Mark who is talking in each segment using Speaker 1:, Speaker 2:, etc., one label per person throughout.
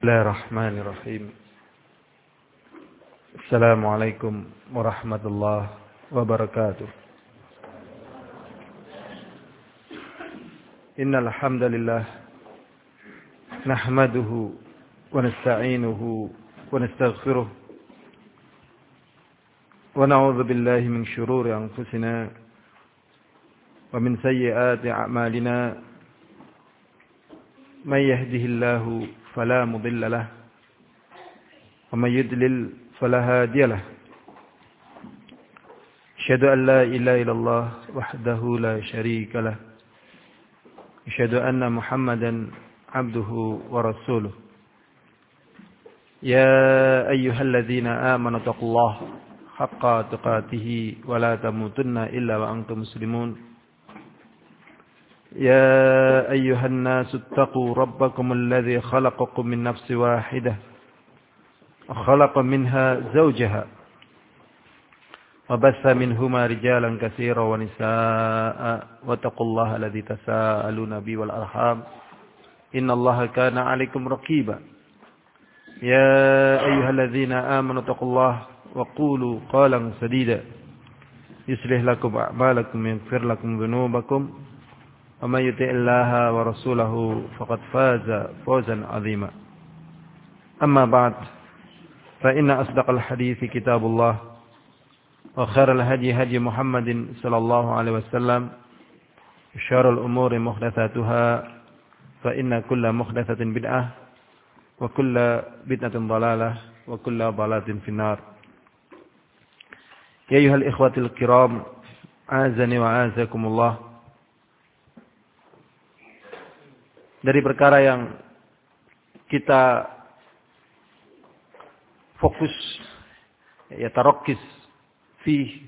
Speaker 1: Bismillahirrahmanirrahim. Assalamualaikum warahmatullahi wabarakatuh. Innal hamdalillah nahmaduhu wa nasta'inuhu wa nastaghfiruh wa na'udzu billahi min shururi anfusina wa min sayyiati a'malina. May yahdihillahu فلا مضل له ومن يضلل فلا هادي له أشهد أن لا إله إلا الله وحده لا شريك له أشهد أن محمدا عبده ورسوله يا أيها الذين آمنوا اتقوا الله حق تقاته ولا تموتن إلا وأنتم مسلمون يا أيها الناس اتقوا ربكم الذي خلقكم من نفس واحدة وخلق منها زوجها وبث منهما رجالا كثيرا ونساء واتقوا الله الذي تساءلون به والأرحام إن الله كان عليكم رقيبا يا أيها الذين آمنوا اتقوا الله وقولوا قولا سديدا يصلح لكم أعمالكم ويغفر لكم ذنوبكم ومن يطع الله ورسوله فقد فاز فوزا عظيما أما بعد فإن أصدق الحديث كتاب الله وخير الهدي هدي محمد صلى الله عليه وسلم وشر الأمور محدثاتها فإن كل محدثة بدعة وكل بدعة ضلالة وكل ضلالة في النار. يا أيها الإخوة الكرام أعزني وأعزكم الله. Dari perkara yang kita fokus, ya tarokkis fi,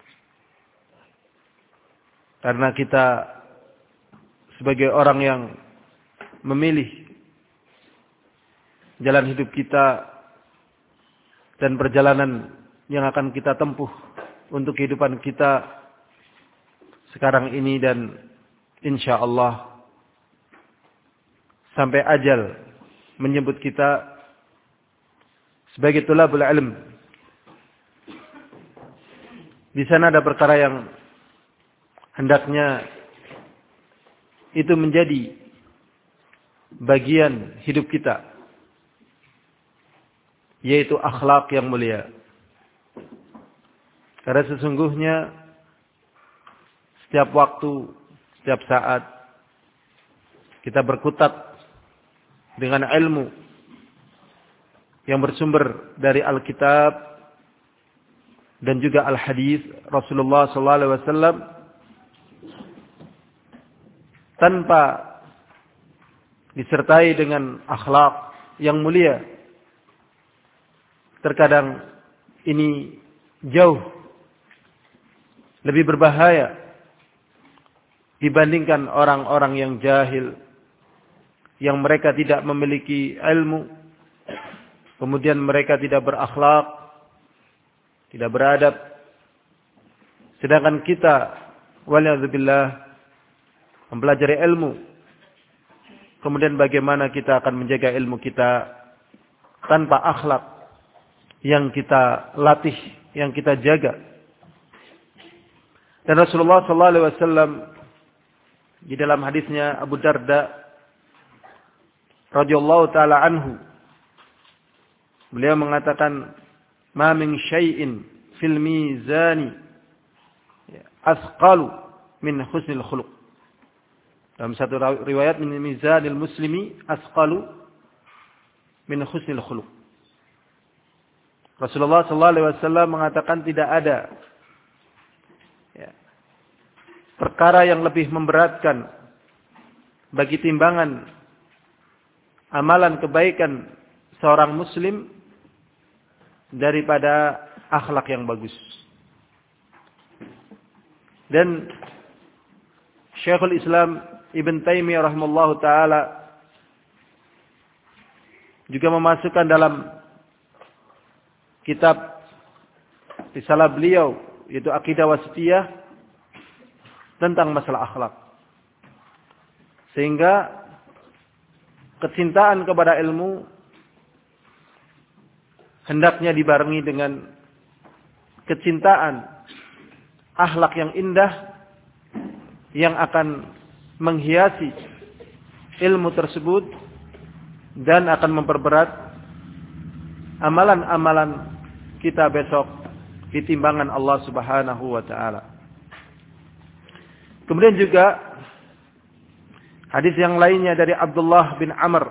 Speaker 1: karena kita sebagai orang yang memilih jalan hidup kita dan perjalanan yang akan kita tempuh untuk kehidupan kita sekarang ini dan insyaallah sampai ajal menyebut kita sebagai tulabul ilm. Di sana ada perkara yang hendaknya itu menjadi bagian hidup kita, yaitu akhlak yang mulia. Karena sesungguhnya setiap waktu, setiap saat kita berkutat dengan ilmu yang bersumber dari Alkitab dan juga Al-Hadis Rasulullah SAW tanpa disertai dengan akhlak yang mulia, terkadang ini jauh lebih berbahaya dibandingkan orang-orang yang jahil, yang mereka tidak memiliki ilmu, kemudian mereka tidak berakhlak, tidak beradab. Sedangkan kita, waliyadzubillah, mempelajari ilmu, kemudian bagaimana kita akan menjaga ilmu kita tanpa akhlak yang kita latih, yang kita jaga. Dan Rasulullah SAW di dalam hadisnya Abu Darda radhiyallahu taala anhu, beliau mengatakan, "Ma min syai'in fil mizani asqalu min husnil khuluq." Dalam satu riwayat, min mizanil muslimi asqalu min husnil khuluq. Rasulullah sallallahu alaihi wasallam mengatakan tidak ada perkara yang lebih memberatkan bagi timbangan amalan kebaikan seorang muslim daripada akhlak yang bagus. Dan Syekhul Islam Ibn Taimiyah rahimahullahu taala juga memasukkan dalam kitab risalah beliau, yaitu Aqidah Wasithiyah, tentang masalah akhlak. Sehingga kecintaan kepada ilmu hendaknya dibarengi dengan kecintaan, akhlak yang indah yang akan menghiasi ilmu tersebut dan akan memperberat amalan-amalan kita besok di timbangan Allah Subhanahu wa taala. Kemudian juga hadis yang lainnya dari Abdullah bin Amr.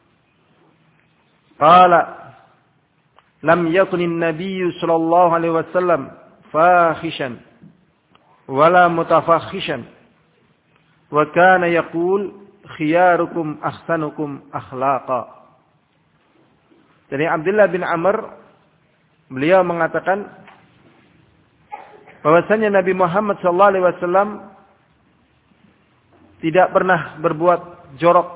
Speaker 1: Qala lam yakun an-nabiy sallallahu alaihi wasallam fahishan wala mutafakhishan wa kana yaqul khiyarukum ahsanukum akhlaqa. Dari Abdullah bin Amr, beliau mengatakan bahwasanya Nabi Muhammad sallallahu alaihi wasallam tidak pernah berbuat jorok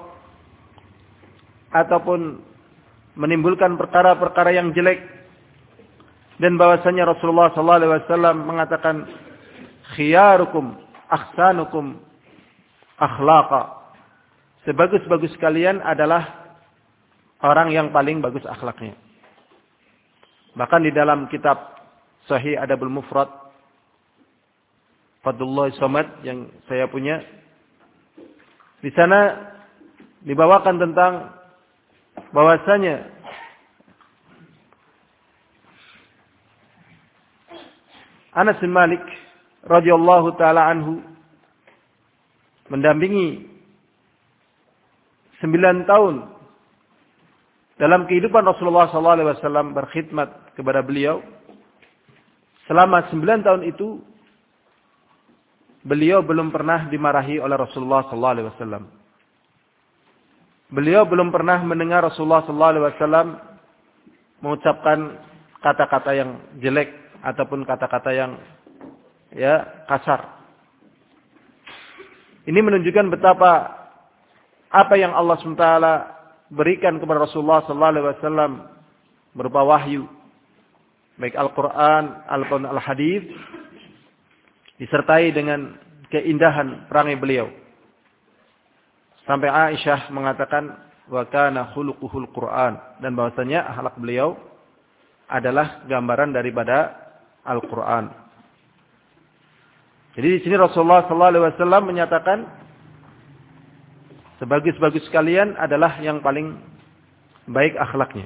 Speaker 1: ataupun menimbulkan perkara-perkara yang jelek, dan bahwasanya Rasulullah sallallahu alaihi wasallam mengatakan khiyarukum ahsanukum akhlaqa. Sebagus-bagus kalian adalah orang yang paling bagus akhlaknya. Bahkan di dalam kitab Sahih Adabul Mufrad Fadlullah Somad yang saya punya, di sana dibawakan tentang bahwasanya Anas bin Malik radhiyallahu taala anhu mendampingi 9 tahun dalam kehidupan Rasulullah SAW, berkhidmat kepada beliau. Selama 9 tahun itu beliau belum pernah dimarahi oleh Rasulullah SAW. Beliau belum pernah mendengar Rasulullah SAW mengucapkan kata-kata yang jelek ataupun kata-kata yang kasar. Ini menunjukkan betapa apa yang Allah SWT berikan kepada Rasulullah SAW berupa wahyu, baik Al-Quran, Al-Hadis, disertai dengan keindahan perangai beliau. Sampai Aisyah mengatakan wa kana khuluquhul Quran, dan bahwasanya akhlak beliau adalah gambaran daripada Al-Quran. Jadi di sini Rasulullah SAW menyatakan sebagus-bagus kalian adalah yang paling baik akhlaknya.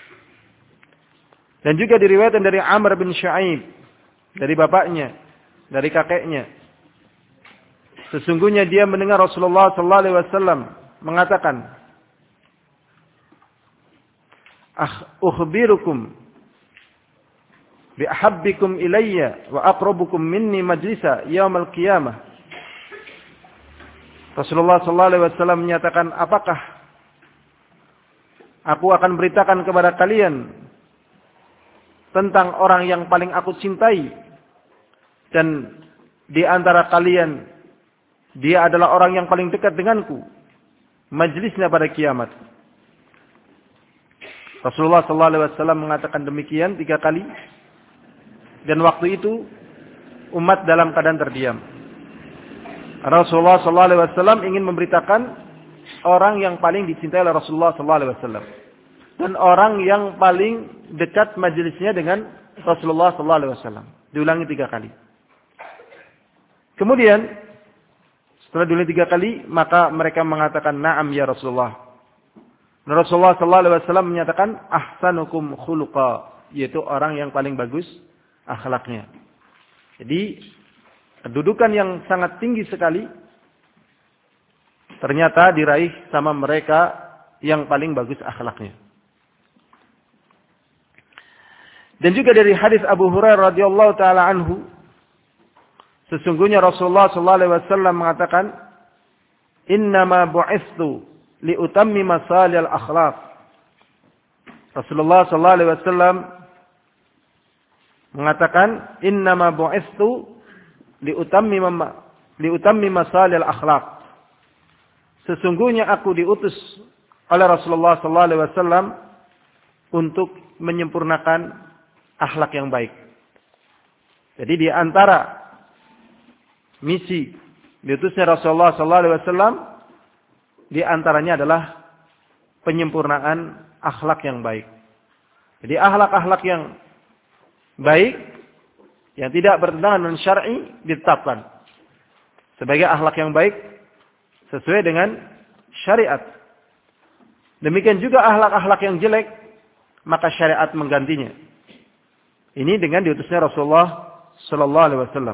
Speaker 1: Dan juga diriwayatkan dari Amr bin Shu'aib, dari bapaknya, dari kakeknya, sesungguhnya dia mendengar Rasulullah SAW mengatakan, ukhbirukum bi ahabbikum ilayya wa aqrabukum minni majlisa yaumal qiyamah. Rasulullah SAW menyatakan, apakah aku akan beritakan kepada kalian tentang orang yang paling aku cintai, dan di antara kalian dia adalah orang yang paling dekat denganku majlisnya pada kiamat. Rasulullah SAW mengatakan demikian 3 kali, dan waktu itu umat dalam keadaan terdiam. Rasulullah SAW ingin memberitakan orang yang paling dicintai oleh Rasulullah SAW dan orang yang paling dekat majelisnya dengan Rasulullah SAW. Diulangi 3 kali. Kemudian setelah diulangi 3 kali, maka mereka mengatakan, "Na'am ya Rasulullah." Dan Rasulullah SAW menyatakan, "Ahsanukum khuluqa," yaitu orang yang paling bagus akhlaknya. Jadi kedudukan yang sangat tinggi sekali ternyata diraih sama mereka yang paling bagus akhlaknya. Dan juga dari hadis Abu Hurairah radhiyallahu taala anhu, sesungguhnya Rasulullah sallallahu alaihi wasallam mengatakan, "Innama bu'itsu liutammima salihal akhlaq." Rasulullah sallallahu alaihi wasallam mengatakan, "Innama bu'itsu liutammima salihal akhlaq." Sesungguhnya aku diutus oleh Rasulullah sallallahu alaihi wasallam untuk menyempurnakan akhlak yang baik. Jadi di antara misi diutusnya Rasulullah sallallahu alaihi wasallam di antaranya adalah penyempurnaan akhlak yang baik. Jadi akhlak-akhlak yang baik, yang tidak bertentangan dengan syar'i, ditetapkan sebagai akhlak yang baik sesuai dengan syariat. Demikian juga akhlak-akhlak yang jelek, maka syariat menggantinya. Ini dengan diutusnya Rasulullah sallallahu alaihi wasallam.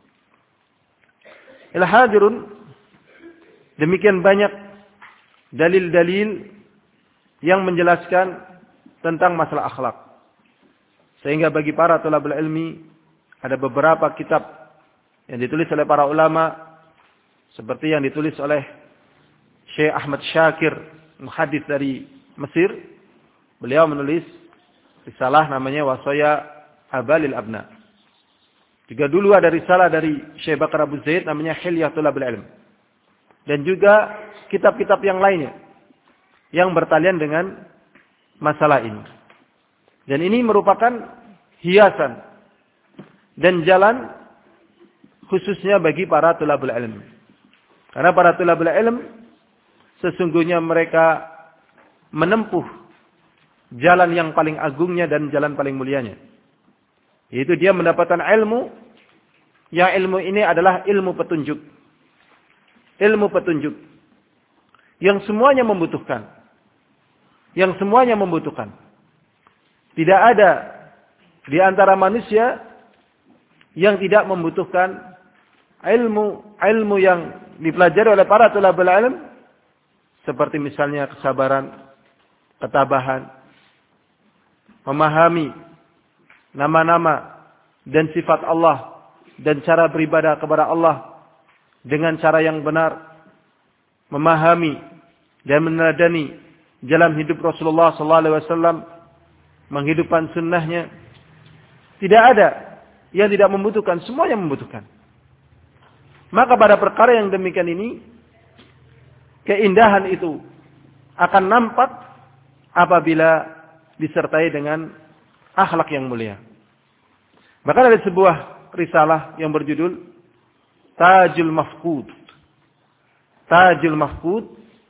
Speaker 1: Hadirun, demikian banyak dalil-dalil yang menjelaskan tentang masalah akhlak. Sehingga bagi para thalabul ilmi ada beberapa kitab yang ditulis oleh para ulama seperti yang ditulis oleh Syekh Ahmad Syakir, muhaddits dari Mesir. Beliau menulis risalah namanya Wasaya Abalil Abna. Juga dulu ada risalah dari Syekh Bakar Abu Zaid namanya Hilyah Thalabul Ilm. Dan juga kitab-kitab yang lainnya yang bertalian dengan masalah ini. Dan ini merupakan hiasan dan jalan khususnya bagi para thalabul ilm. Karena para thalabul ilm sesungguhnya mereka menempuh jalan yang paling agungnya dan jalan paling mulianya. Yaitu dia mendapatkan ilmu, yang ilmu ini adalah ilmu petunjuk. Ilmu petunjuk yang semuanya membutuhkan. Yang semuanya membutuhkan. Tidak ada di antara manusia yang tidak membutuhkan ilmu yang dipelajari oleh para thalabul ilm, seperti misalnya kesabaran, ketabahan, memahami nama-nama dan sifat Allah dan cara beribadah kepada Allah dengan cara yang benar, memahami dan meneladani jalan hidup Rasulullah SAW, menghidupkan sunnahnya. Tidak ada yang tidak membutuhkan, semuanya membutuhkan. Maka pada perkara yang demikian ini, keindahan itu akan nampak apabila disertai dengan akhlak yang mulia. Bahkan ada sebuah risalah yang berjudul Tajul Mafqud. Tajul Mafqud,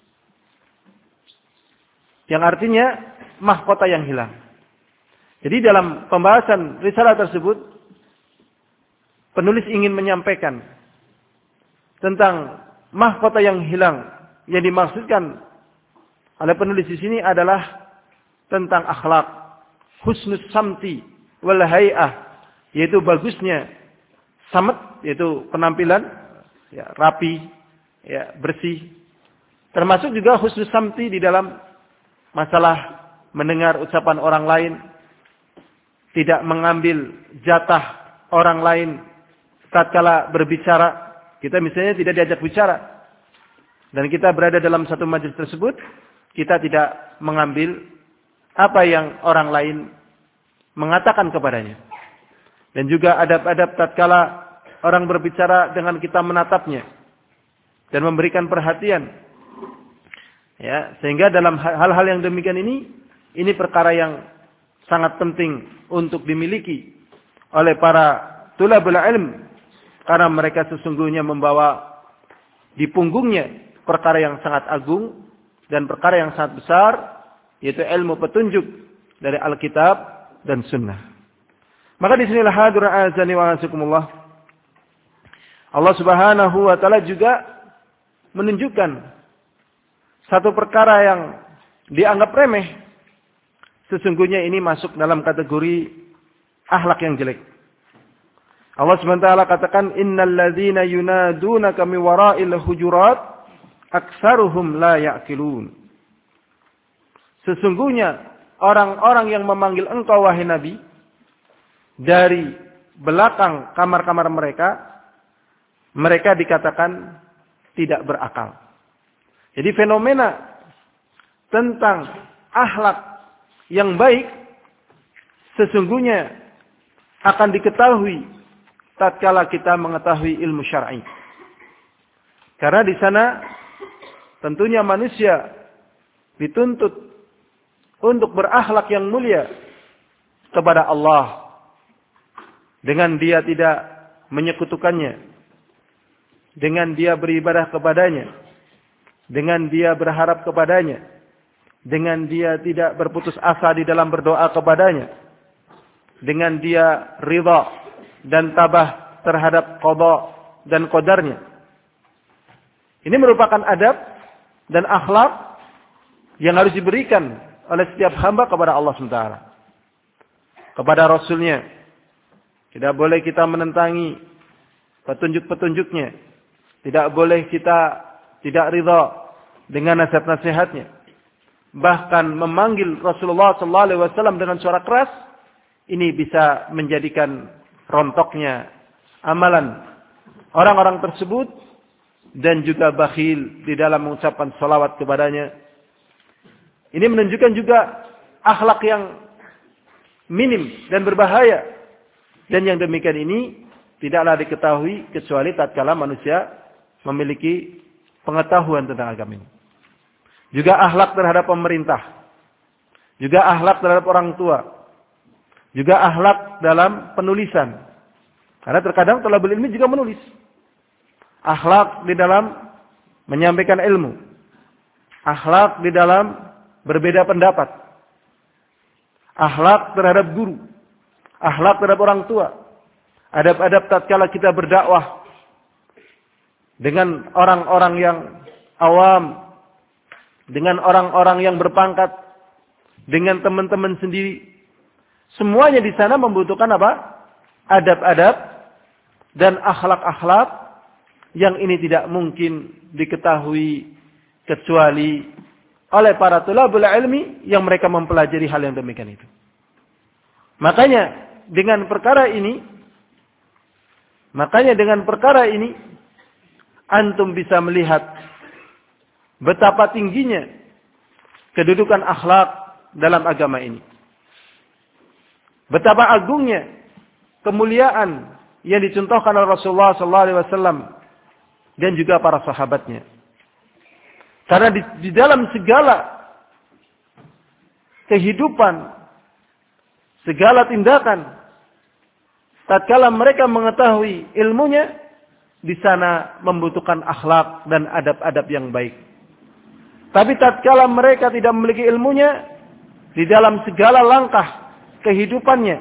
Speaker 1: yang artinya mahkota yang hilang. Jadi dalam pembahasan risalah tersebut, penulis ingin menyampaikan tentang mahkota yang hilang. Yang dimaksudkan oleh penulis di sini adalah tentang akhlak, husnus samti wal hay'ah, yaitu bagusnya samet, yaitu penampilan ya, rapi, ya, bersih. Termasuk juga husnus samti di dalam masalah mendengar ucapan orang lain, tidak mengambil jatah orang lain tatkala berbicara. Kita misalnya tidak diajak bicara dan kita berada dalam satu majelis tersebut, kita tidak mengambil apa yang orang lain mengatakan kepadanya. Dan juga adab-adab tatkala orang berbicara dengan kita menatapnya dan memberikan perhatian. Ya, sehingga dalam hal-hal yang demikian ini perkara yang sangat penting untuk dimiliki oleh para thalabul ilm, karena mereka sesungguhnya membawa di punggungnya perkara yang sangat agung dan perkara yang sangat besar, yaitu ilmu petunjuk dari Alkitab dan Sunnah. Maka disinilah hadirin azani wa azakumullah, Allah Subhanahu wa taala juga menunjukkan satu perkara yang dianggap remeh, sesungguhnya ini masuk dalam kategori akhlak yang jelek. Allah SWT katakan, innal ladzina yunadunaka min wara'il hujurat aktsaruhum la ya'qilun. Sesungguhnya orang-orang yang memanggil engkau wahai Nabi dari belakang kamar-kamar mereka, mereka dikatakan tidak berakal. Jadi fenomena tentang akhlak yang baik sesungguhnya akan diketahui tatkala kita mengetahui ilmu syar'i. Karena di sana tentunya manusia dituntut untuk berakhlak yang mulia kepada Allah dengan dia tidak menyekutukannya, dengan dia beribadah kepadanya, dengan dia berharap kepadanya, dengan dia tidak berputus asa di dalam berdoa kepadanya, dengan dia ridha dan tabah terhadap qada dan qadarnya. Ini merupakan adab dan akhlak yang harus diberikan oleh setiap hamba kepada Allah SWT, kepada Rasulnya. Tidak boleh kita menentangi petunjuk-petunjuknya. Tidak boleh kita tidak ridha dengan nasihat-nasihatnya. Bahkan memanggil Rasulullah SAW dengan suara keras, ini bisa menjadikan rontoknya amalan orang-orang tersebut, dan juga bakhil di dalam mengucapkan salawat kepadanya. Ini menunjukkan juga akhlak yang minim dan berbahaya. Dan yang demikian ini tidaklah diketahui kecuali tatkala manusia memiliki pengetahuan tentang agama ini. Juga akhlak terhadap pemerintah. Juga akhlak terhadap orang tua. Juga akhlak dalam penulisan. Karena terkadang thalabul ilmi juga menulis. Akhlak di dalam menyampaikan ilmu. Akhlak di dalam berbeda pendapat. Akhlak terhadap guru. Akhlak terhadap orang tua. Adab-adab tatkala kita berdakwah dengan orang-orang yang awam, dengan orang-orang yang berpangkat, dengan teman-teman sendiri. Semuanya di sana membutuhkan apa? Adab-adab dan akhlak-akhlak yang ini tidak mungkin diketahui kecuali oleh para thalabul ilmi yang mereka mempelajari hal yang demikian itu. Makanya dengan perkara ini antum bisa melihat betapa tingginya kedudukan akhlak dalam agama ini. Betapa agungnya kemuliaan yang dicontohkan oleh Rasulullah SAW dan juga para sahabatnya. Karena di dalam segala kehidupan, segala tindakan, tatkala mereka mengetahui ilmunya, di sana membutuhkan akhlak dan adab-adab yang baik. Tapi tatkala mereka tidak memiliki ilmunya, di dalam segala langkah kehidupannya,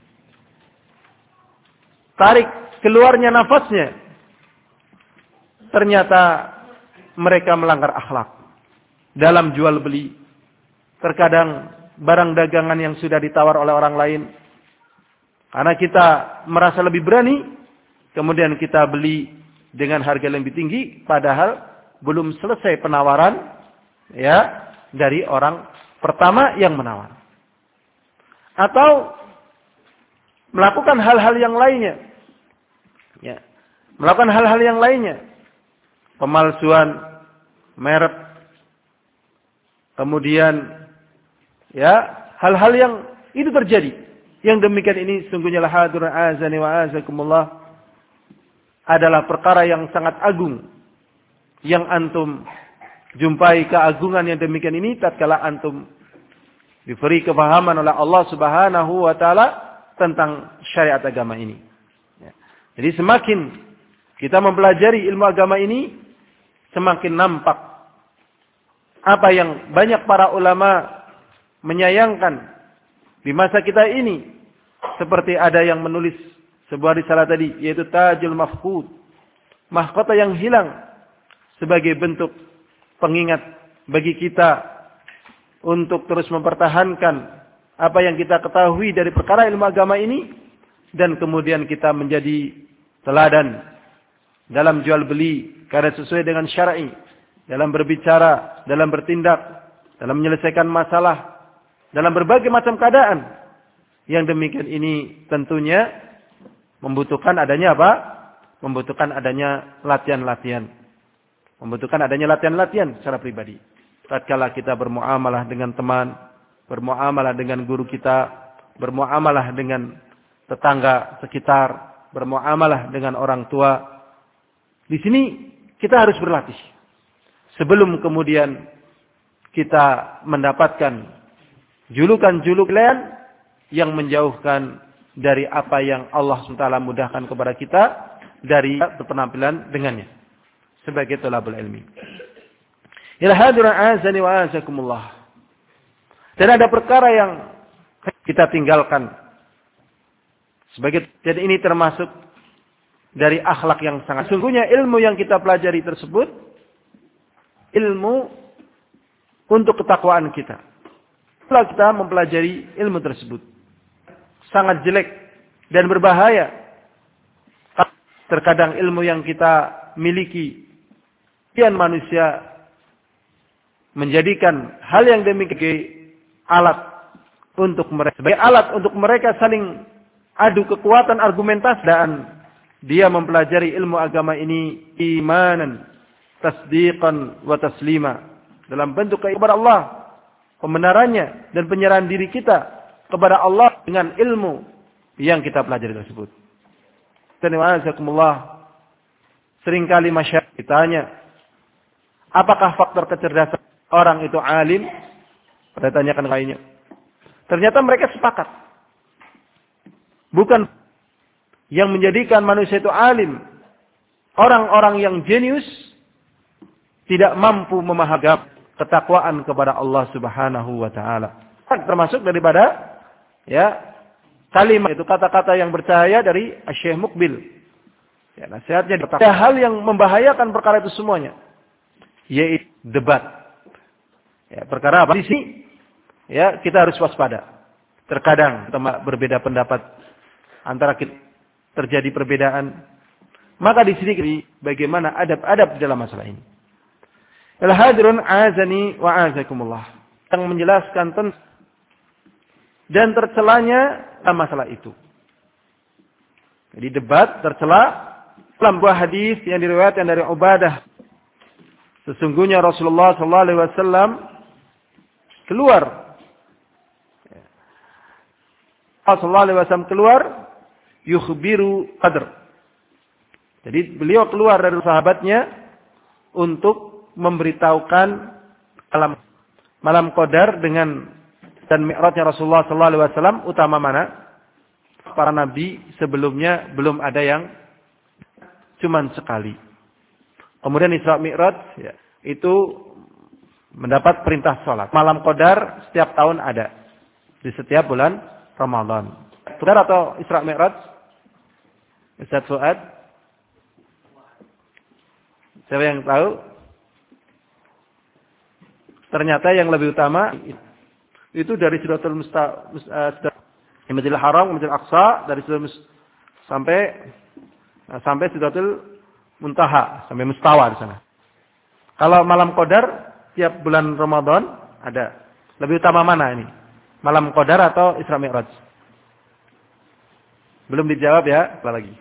Speaker 1: tarik keluarnya nafasnya, ternyata mereka melanggar akhlak dalam jual beli. Terkadang barang dagangan yang sudah ditawar oleh orang lain, karena kita merasa lebih berani, kemudian kita beli dengan harga yang lebih tinggi, padahal belum selesai penawaran ya dari orang pertama yang menawar. Atau melakukan hal-hal yang lainnya. Ya. Melakukan hal-hal yang lainnya. Pemalsuan merek, kemudian ya hal-hal yang itu terjadi. Yang demikian ini sungguhnya lahadurun azani wa azakumullah adalah perkara yang sangat agung yang antum jumpai. Keagungan yang demikian ini tatkala antum diberi kefahaman oleh Allah Subhanahu wa taala tentang syariat agama ini. Jadi semakin kita mempelajari ilmu agama ini, semakin nampak apa yang banyak para ulama menyayangkan di masa kita ini. Seperti ada yang menulis sebuah risalah tadi, yaitu Tajul Mafqud, mahkota yang hilang, sebagai bentuk pengingat bagi kita untuk terus mempertahankan apa yang kita ketahui dari perkara ilmu agama ini, dan kemudian kita menjadi teladan dalam jual beli karena sesuai dengan syar'i, dalam berbicara, dalam bertindak, dalam menyelesaikan masalah, dalam berbagai macam keadaan. Yang demikian ini tentunya membutuhkan adanya apa? Membutuhkan adanya latihan-latihan. Membutuhkan adanya latihan-latihan secara pribadi. Tatkala kita bermuamalah dengan teman, bermuamalah dengan guru kita, bermuamalah dengan tetangga sekitar, bermuamalah dengan orang tua. Di sini kita harus berlatih. Sebelum kemudian kita mendapatkan julukan-julukan yang menjauhkan dari apa yang Allah SWT mudahkan kepada kita dari penampilan dengannya sebagai thalabul ilmi. Ila hadirin azani wa azakumullah. Dan ada perkara yang kita tinggalkan. Dan ini termasuk dari akhlak yang sangat. Sungguhnya ilmu yang kita pelajari tersebut, ilmu untuk ketakwaan kita. Setelah kita mempelajari ilmu tersebut, sangat jelek dan berbahaya. Terkadang ilmu yang kita miliki, manusia menjadikan hal yang demikian alat untuk mereka, sebagai alat untuk mereka saling adu kekuatan argumentasi, dan dia mempelajari ilmu agama ini imanan, tasdiqan wa taslima, dalam bentuk kepada Allah, pembenarannya dan penyerahan diri kita kepada Allah dengan ilmu yang kita pelajari tersebut. Ta'ala, seringkali masyarakat ditanya, apakah faktor kecerdasan orang itu alim? Pada tanyakan lainnya. Ternyata mereka sepakat. Bukan yang menjadikan manusia itu alim. Orang-orang yang jenius tidak mampu memahami ketakwaan kepada Allah Subhanahu wa taala. Termasuk daripada kalimat itu, kata-kata yang bercahaya dari Syekh Mukbil. Ya, nasihatnya ada hal yang membahayakan perkara itu semuanya, yaitu debat. Ya, perkara apa? Di sini kita harus waspada. Terkadang berbeda pendapat antara kita, terjadi perbedaan. Maka di sini bagaimana adab-adab dalam masalah ini. Al-hadirun azani wa azakumullah. Yang menjelaskan tentang dan tercelanya dalam masalah itu. Jadi debat tercela dalam buah hadis yang diriwayatkan dari Ubadah. Sesungguhnya Rasulullah sallallahu alaihi wasallam keluar. Sallallahu alaihi wasallam keluar yukhbiru qadr. Jadi beliau keluar dari sahabatnya untuk memberitahukan malam Qadar dan Mi'rajnya Rasulullah sallallahu alaihi wasallam utama mana? Para nabi sebelumnya belum ada yang cuman sekali. Kemudian Isra Mi'raj itu mendapat perintah sholat. Malam Qadar setiap tahun ada di setiap bulan Ramadan. Qadar atau Isra Mi'raj? Ustaz Fuad? Siapa yang tahu? Ternyata yang lebih utama itu dari Sidratul Masjidil Haram, Masjidil Aqsa, dari sampai Sidratul Muntaha, sampai Mustawa di sana. Kalau malam Qadar tiap bulan Ramadan ada. Lebih utama mana ini? Malam Qadar atau Isra Mi'raj? Belum dijawab ya, apa lagi?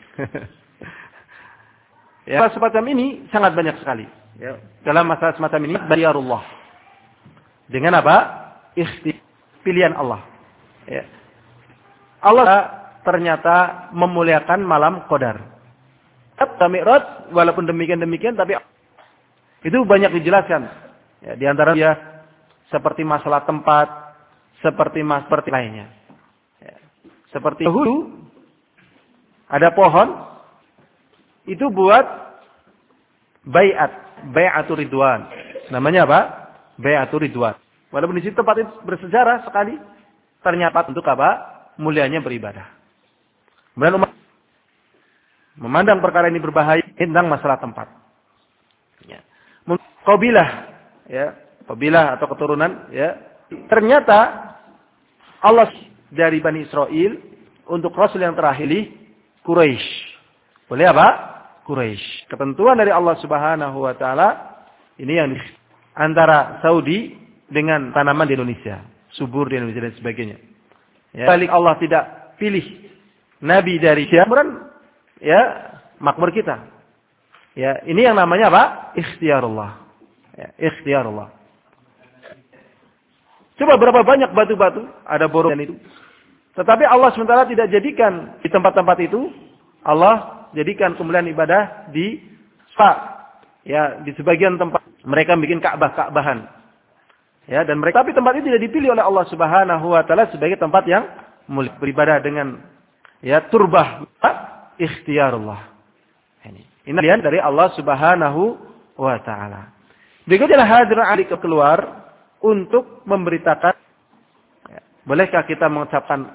Speaker 1: Ya, semacam ini sangat banyak sekali. Ya. Dalam masalah semacam ini, bariyarullah. Dengan apa? Pilihan Allah. Ya. Allah ternyata memuliakan malam Qadar. Mi'raj, walaupun demikian, tapi itu banyak dijelaskan. Ya, di antara dia seperti masalah tempat, seperti lainnya. Ya. Seperti dahulu ada pohon itu buat bai'atur ridwan. Namanya apa? Bai'atur ridwan. Walaupun di situ tempat itu bersejarah sekali, ternyata untuk apa? Mulianya beribadah. Kemudian umat memandang perkara ini berbahaya tentang masalah tempat. Ya. Qabilah atau keturunan, ternyata Allah dari Bani Israel untuk Rasul yang terakhir Quraisy. Boleh apa? Quraisy. Ketentuan dari Allah Subhanahu wa taala ini yang antara Saudi dengan tanaman di Indonesia, subur di Indonesia dan sebagainya. Ya, balik Allah tidak pilih nabi dari kemudian makmur kita. Ya, ini yang namanya apa? Ikhtiarullah. Ya, ikhtiarullah. Coba berapa banyak batu-batu ada borongan itu. Tetapi Allah sementara tidak jadikan di tempat-tempat itu, Allah jadikan kemuliaan ibadah di di sebagian tempat mereka bikin Ka'bahan. Ya, dan mereka, tapi tempat itu tidak dipilih oleh Allah Subhanahu wa taala sebagai tempat yang mulia beribadah dengan turbah ikhtiarullah. Ini lihat dari Allah Subhanahu wa taala. Berikutnya hadir Ali keluar untuk memberitakan Bolehkah kita mengucapkan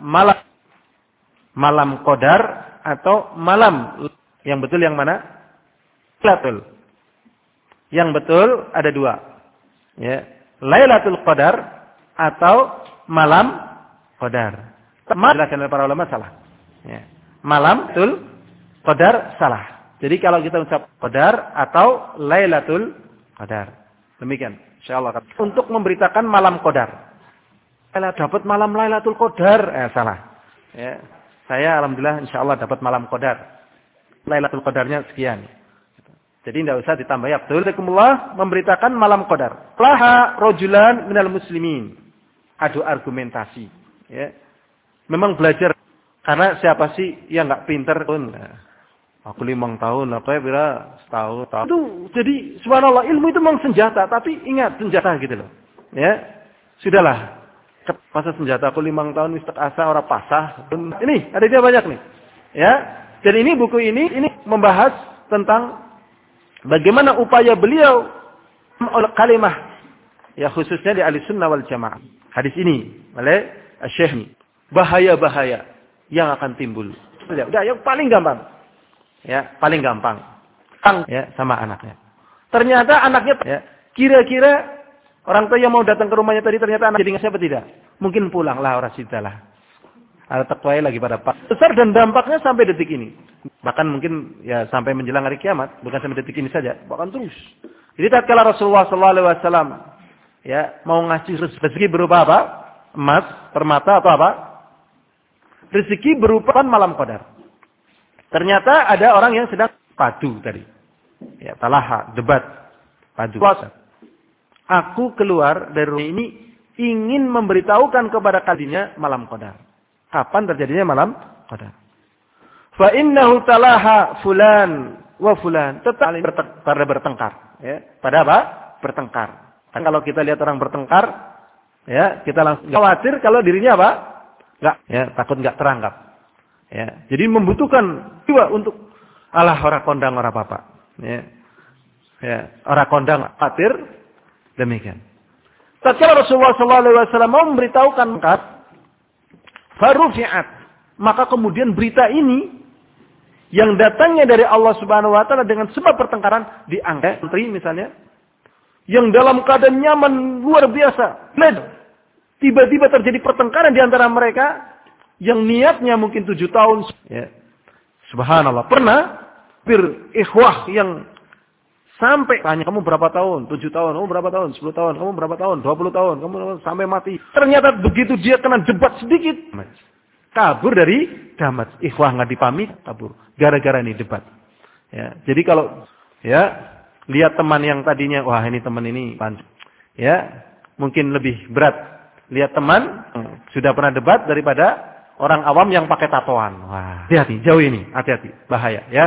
Speaker 1: malam qadar atau malam? Yang betul yang mana? Lailatul. Yang betul ada dua. Ya. Lailatul Qadar atau malam qadar. Jelaskan oleh para ulama salah. Ya. Malam Lailatul Qadar salah. Jadi kalau kita ucap qadar atau Lailatul Qadar. Demikian. Insyaallah. Untuk memberitakan malam qadar. Dapat malam Lailatul Qadar. Salah. Ya. Saya alhamdulillah insyaallah dapat malam qadar. Lailatul Qadarnya sekian. Jadi tidak usah ditambah ya. Alhamdulillah memberitakan malam qadar. Laha rojulan minal muslimin. Adu argumentasi. Ya. Memang belajar. Karena siapa sih yang nggak pinter pun. Aku 5 tahun. Apa ya bila setahun. Itu jadi subhanallah ilmu itu memang senjata. Tapi ingat senjata gitu loh. Ya. Sudahlah. Masa senjata aku 5 tahun mistak asa orang pasah. Ini ada dia banyak nih. Ya. Dan ini buku ini membahas tentang bagaimana upaya beliau kalimah ya khususnya di Ahlussunnah wal Jamaah. Hadis ini oleh Syekh bahaya-bahaya yang akan timbul. Udah yang paling gampang. Ya, paling gampang. Ya, sama anaknya. Ternyata anaknya ya, kira-kira orang tua yang mau datang ke rumahnya tadi ternyata anak jadi siapa tidak? Mungkin pulanglah orang sitalah. Ada takwai lagi pada Pak. Besar dan dampaknya sampai detik ini. Bahkan mungkin ya sampai menjelang hari kiamat. Bukan sampai detik ini saja. Bahkan terus. Jadi tatkala Rasulullah SAW ya mau ngasih rezeki berupa apa? Emas, permata atau apa? Rezeki berupa malam qadar. Ternyata ada orang yang sedang padu tadi. Ya, talaha, debat, padu. Aku keluar dari rumah ini ingin memberitahukan kepada kalinya malam qadar. Kapan terjadinya malam qadar? Fa innahu talaha fulan wa fulan. Tetap pada bertengkar. Ya. Pada apa? Bertengkar. Kan kalau kita lihat orang bertengkar, ya kita langsung khawatir kalau dirinya apa? Enggak, ya takut enggak terangkap. Ya. Jadi membutuhkan dua untuk Allah ora kondang ora apa-apa. Ya. Ya, ora kondang khawatir demikian. Tatkala Rasulullah SAW mau memberitahukan farufi'at, maka kemudian berita ini yang datangnya dari Allah Subhanahu wa taala dengan sebab pertengkaran diangkat menteri misalnya yang dalam keadaan nyaman luar biasa. Tiba-tiba terjadi pertengkaran di antara mereka yang niatnya mungkin 7 tahun. Ya. Subhanallah. Pernah ikhwah yang sampai tanya kamu berapa tahun? 7 tahun, kamu berapa tahun? 10 tahun, kamu berapa tahun? 20 tahun, kamu sampai mati. Ternyata begitu dia kena debat sedikit, kabur dari damat. Ikhwah nggak dipamit, kabur. Gara-gara ini debat. Ya, jadi kalau ya lihat teman yang tadinya, wah ini teman ini panjang. Ya, mungkin lebih berat. Lihat teman sudah pernah debat daripada orang awam yang pakai tatoan. Wah, hati-hati, jauh ini, hati-hati, bahaya. Ya,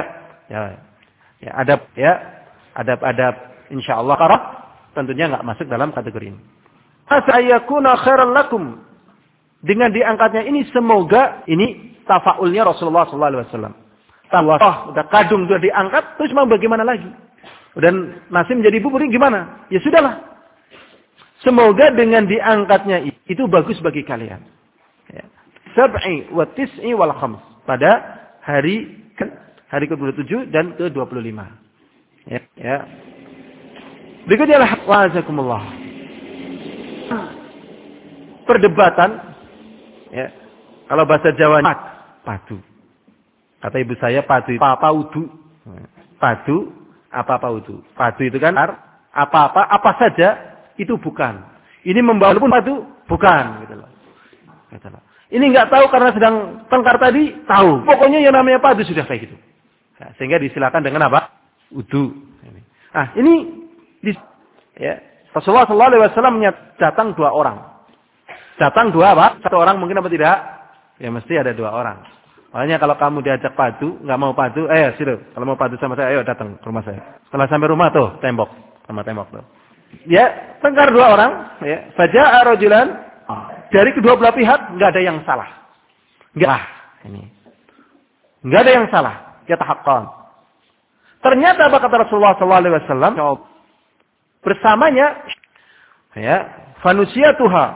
Speaker 1: adab, ya. Adab-adab insyaallah karena tentunya enggak masuk dalam kategori ini. Asayakuna khairan lakum. Dengan diangkatnya ini semoga ini tafaulnya Rasulullah sallallahu alaihi wasallam. Udah kadung sudah diangkat terus mau bagaimana lagi? Dan nasi menjadi bubur gimana? Ya sudahlah. Semoga dengan diangkatnya itu bagus bagi kalian. Ya. Sab'i wa tis'i wal khams. Pada hari ke-27 dan ke-25. Ya. Berikutnya adalah wa'azakumullah. Perdebatan ya. Kalau bahasa Jawa padu. Kata ibu saya padu apa udu. Padu apa udu. Padu itu kan apa saja itu bukan. Ini membawa pun padu bukan gitu loh. Ini enggak tahu karena sedang tengkar tadi tahu. Pokoknya yang namanya padu sudah kayak gitu. Nah, sehingga disilakan dengan apa? Udu. Ah, ini ya. Rasulullah sallallahu alaihi wasallam datang 2 orang. Datang 2 apa? 1 orang mungkin apa tidak? Ya mesti ada 2 orang. Makanya kalau kamu diajak padu, enggak mau padu, situ. Kalau mau padu sama saya, ayo datang ke rumah saya. Setelah sampai rumah tuh, tembok tuh. Ya, tengkar 2 orang, ya. Faja'a rajulan. Dari kedua belah pihak enggak ada yang salah. Enggak. Enggak ada yang salah. Yatahaqqan. Ternyata apa kata Rasulullah SAW? Bersamanya, ya, fanusiyatuha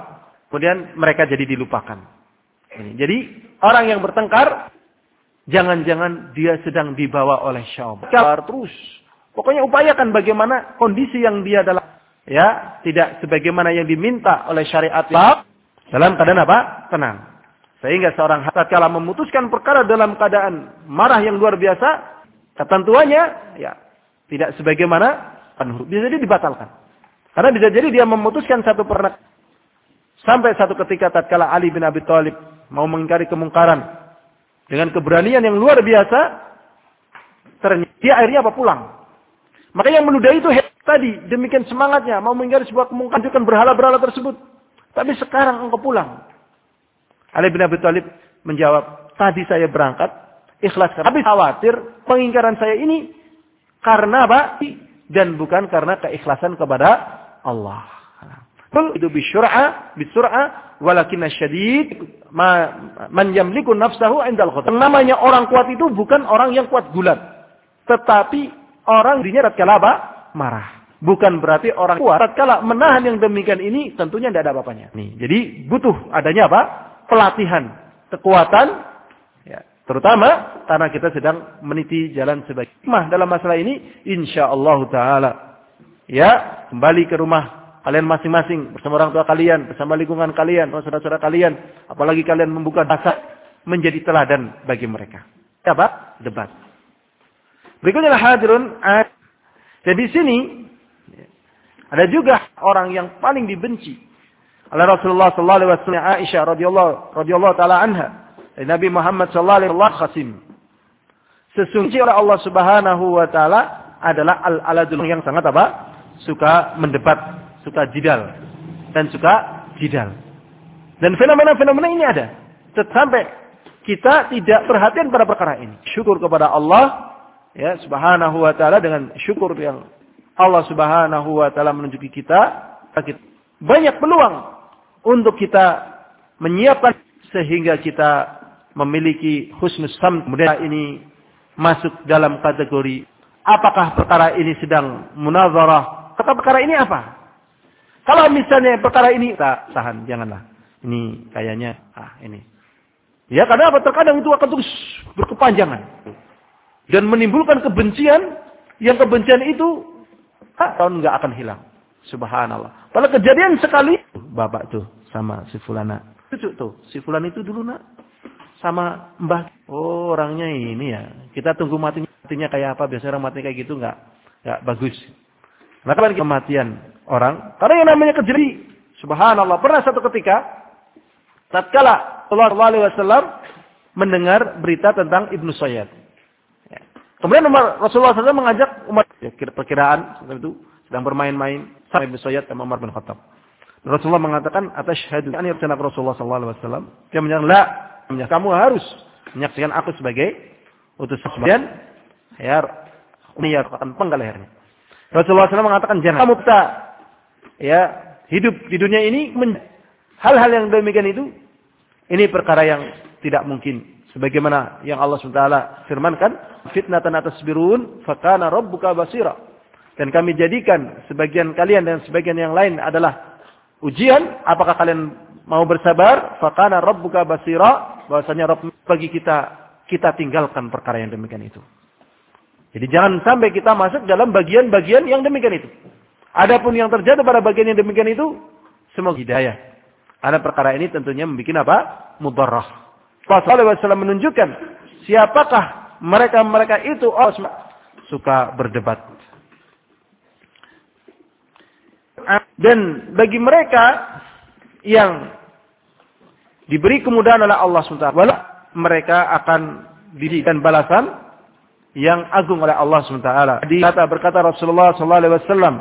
Speaker 1: kemudian mereka jadi dilupakan. Jadi orang yang bertengkar, jangan-jangan dia sedang dibawa oleh syahwat terus. Pokoknya upayakan bagaimana kondisi yang dia dalam, ya, tidak sebagaimana yang diminta oleh syariat dalam keadaan apa? Tenang. Sehingga seorang tatkala memutuskan perkara dalam keadaan marah yang luar biasa, ketentuannya ya tidak sebagaimana bisa jadi dibatalkan. Karena bisa jadi dia memutuskan satu perkara sampai satu ketika tatkala Ali bin Abi Thalib mau mengingkari kemungkaran dengan keberanian yang luar biasa, ternyata dia akhirnya apa? Pulang. Makanya yang meludahi itu tadi demikian semangatnya mau mengingkari sebuah kemungkaran, tunjukkan berhala-berhala tersebut. Tapi sekarang engkau pulang. Ali bin Abi Thalib menjawab, tadi saya berangkat ikhlas karena habis khawatir pengingkaran saya ini karena apa? Dan bukan karena keikhlasan kepada Allah. Itu bisur'a, walakin asyadid man yamliku nafsahu indal khatar. Namanya orang kuat itu bukan orang yang kuat gulat, tetapi orang dirinya tatkala apa? Marah. Bukan berarti orang kuat tatkala menahan yang demikian ini tentunya tidak ada apa-apanya. Nih, jadi butuh adanya apa? Pelatihan, kekuatan, ya, terutama karena kita sedang meniti jalan sebaik hikmah dalam masalah ini, insyaallah taala. Ya, kembali ke rumah kalian masing-masing bersama orang tua kalian, bersama lingkungan kalian, saudara-saudara kalian, apalagi kalian membuka dasar menjadi teladan bagi mereka. Apa? Debat. Berikutnya hadirun. Dan di sini ada juga orang yang paling dibenci oleh Rasulullah sallallahu alaihi wasallam, Aisyah radhiyallahu taala anha, dan Nabi Muhammad sallallahu alaihi wasallam khasim. Sesungguhnya oleh Allah Subhanahu wa taala adalah al-aladul yang sangat apa? Suka mendebat, suka jidal dan suka jidal. Dan fenomena-fenomena ini ada. Sampai kita tidak perhatian pada perkara ini. Syukur kepada Allah ya Subhanahu wa taala dengan syukur yang Allah Subhanahu wa taala menunjuki kita banyak peluang untuk kita menyiapkan sehingga kita memiliki husnus sam. Kemudian ini masuk dalam kategori apakah perkara ini sedang munazarah atau perkara ini apa? Kalau misalnya perkara ini tak tahan, janganlah. Ini kayaknya ini. Ya karena apa? Terkadang itu akan terus berkepanjangan dan menimbulkan kebencian yang kebencian itu tahun nggak akan hilang. Subhanallah. Kalau kejadian sekali, bapak tuh sama si fulana. Cucu tuh, si fulan itu dulu nak sama mbah. Oh orangnya ini ya. Kita tunggu matinya kayak apa? Biasanya orang mati kayak gitu nggak bagus. Nah kalau kematian orang, karena yang namanya kejadian, subhanallah. Pernah satu ketika, tatkala Rasulullah SAW mendengar berita tentang Ibnu Sayyad. Ya. Kemudian Rasulullah SAW mengajak umat, ya, perkiraan seperti itu, sedang bermain-main sama Ibnu Sayyad sama Umar bin Khattab. Rasulullah mengatakan atasyhadu an yarjana Rasulullah sallallahu alaihi wasallam. Dia menyatakan la, kamu harus menyaksikan aku sebagai utusan. Kemudian ya ini ya akan penggal lehernya. Rasulullah SAW mengatakan jangan kamu tak ya hidup di dunia ini hal-hal yang demikian itu ini perkara yang tidak mungkin. Sebagaimana yang Allah SWT firmankan, fitnatan atasbirun fakana rabbuka basira. Dan kami jadikan sebagian kalian dan sebagian yang lain adalah ujian. Apakah kalian mau bersabar? Fakana rabbuka basira. Bahwasanya Rabb bagi kita tinggalkan perkara yang demikian itu. Jadi jangan sampai kita masuk dalam bagian-bagian yang demikian itu. Adapun yang terjadi pada bagian yang demikian itu, semoga hidayah. Karena perkara ini tentunya membuat apa? Mudarrah. Rasulullah SAW menunjukkan siapakah mereka itu suka berdebat. Dan bagi mereka yang diberi kemudahan oleh Allah SWT, mereka akan diberikan balasan yang agung oleh Allah SWT. Berkata Rasulullah SAW,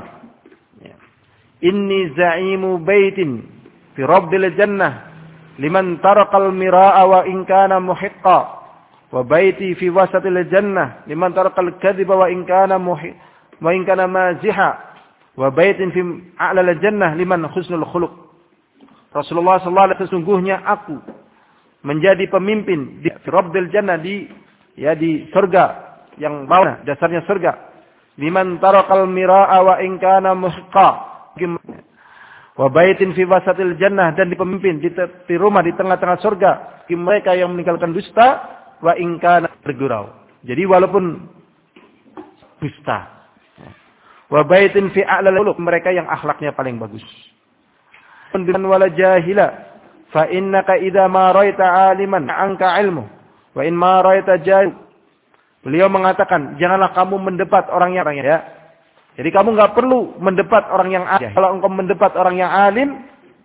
Speaker 1: Inni za'imu baitin fi rabbil jannah liman tarakal mira'a wa in kana muhiqqa wa baiti fi wasatil jannah liman tarakal kadhiba wa in kana maziha wa baitin fi a'lal jannah liman husnul khuluq. Rasulullah sallallahu alaihi wasallam, sesungguhnya aku menjadi pemimpin di rabbil jannah, di surga yang bawah, dasarnya surga. Liman tarakal mira'a wa in kana muhiqqa Wa baitin fi wasatil jannah, dan di pemimpin di rumah di tengah-tengah surga bagi mereka yang meninggalkan dusta wa in kana bergurau. Jadi walaupun dusta. Wa baitin fi a'lal uluk, mereka yang akhlaknya paling bagus. Dan wala jahila fa innaka idza ma ra'aita 'aliman anka 'ilmu wa in ma ra'aita jahil. Beliau mengatakan, janganlah kamu mendebat orang yang ya. Jadi kamu enggak perlu mendebat orang yang alim. Kalau engkau mendebat orang yang alim,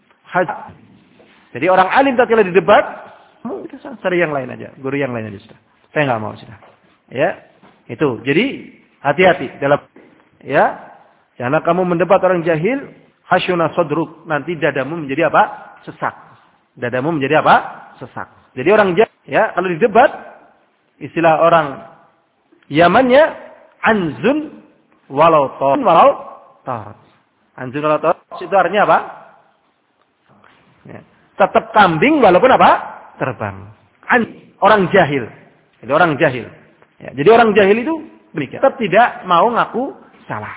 Speaker 1: jadi orang alim tatkala didebat, kamu cari yang lain aja, guru yang lain aja sudah. Saya enggak mau sudah. Ya. Itu. Jadi hati-hati dalam ya. Janganlah kamu mendebat orang jahil, hasyuna sadruk, nanti dadamu menjadi apa? Sesak. Dadamu menjadi apa? Sesak. Jadi orang jahil ya, kalau didebat, istilah orang Yamannya anzun walau tar. Anjing walau tar itu artinya apa? Ya. Tetap kambing walaupun apa? Terbang. Orang jahil. Jadi orang jahil. Ya. Jadi orang jahil itu tetap tidak mau ngaku salah.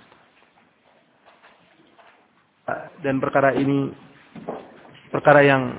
Speaker 1: Dan perkara ini perkara yang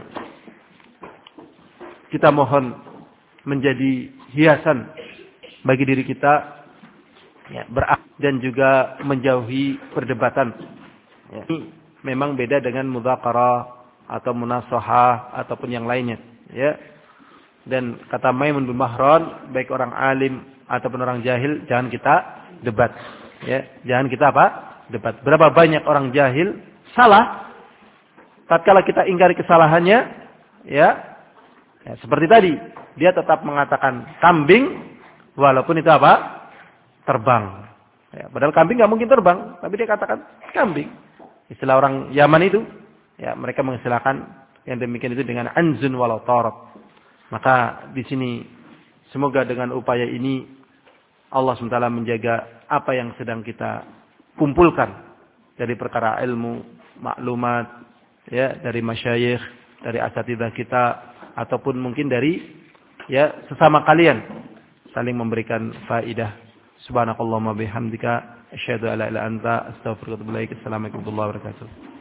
Speaker 1: kita mohon menjadi hiasan bagi diri kita. Ya, dan juga menjauhi perdebatan. Ya. Ini memang beda dengan mudzakarah atau munasahah ataupun yang lainnya. Ya. Dan kata Maimun bin Mahran, baik orang alim ataupun orang jahil, jangan kita debat. Ya. Jangan kita apa? Debat. Berapa banyak orang jahil salah, tatkala kita ingkari kesalahannya, ya seperti tadi, dia tetap mengatakan kambing, walaupun itu apa? Terbang. Ya, padahal kambing nggak mungkin terbang, tapi dia katakan kambing. Istilah orang Yaman itu, ya mereka mengistilahkan yang demikian itu dengan anzun walau tarab. Maka di sini semoga dengan upaya ini Allah SWT menjaga apa yang sedang kita kumpulkan dari perkara ilmu, maklumat, ya dari masyayikh, dari asatidzah kita, ataupun mungkin dari ya sesama kalian saling memberikan faidah. Subhanakallahumma bihamdika asyhadu an la ilaha illa anta astaghfiruka wa atubu ilaik. Assalamualaikum warahmatullahi wabarakatuh.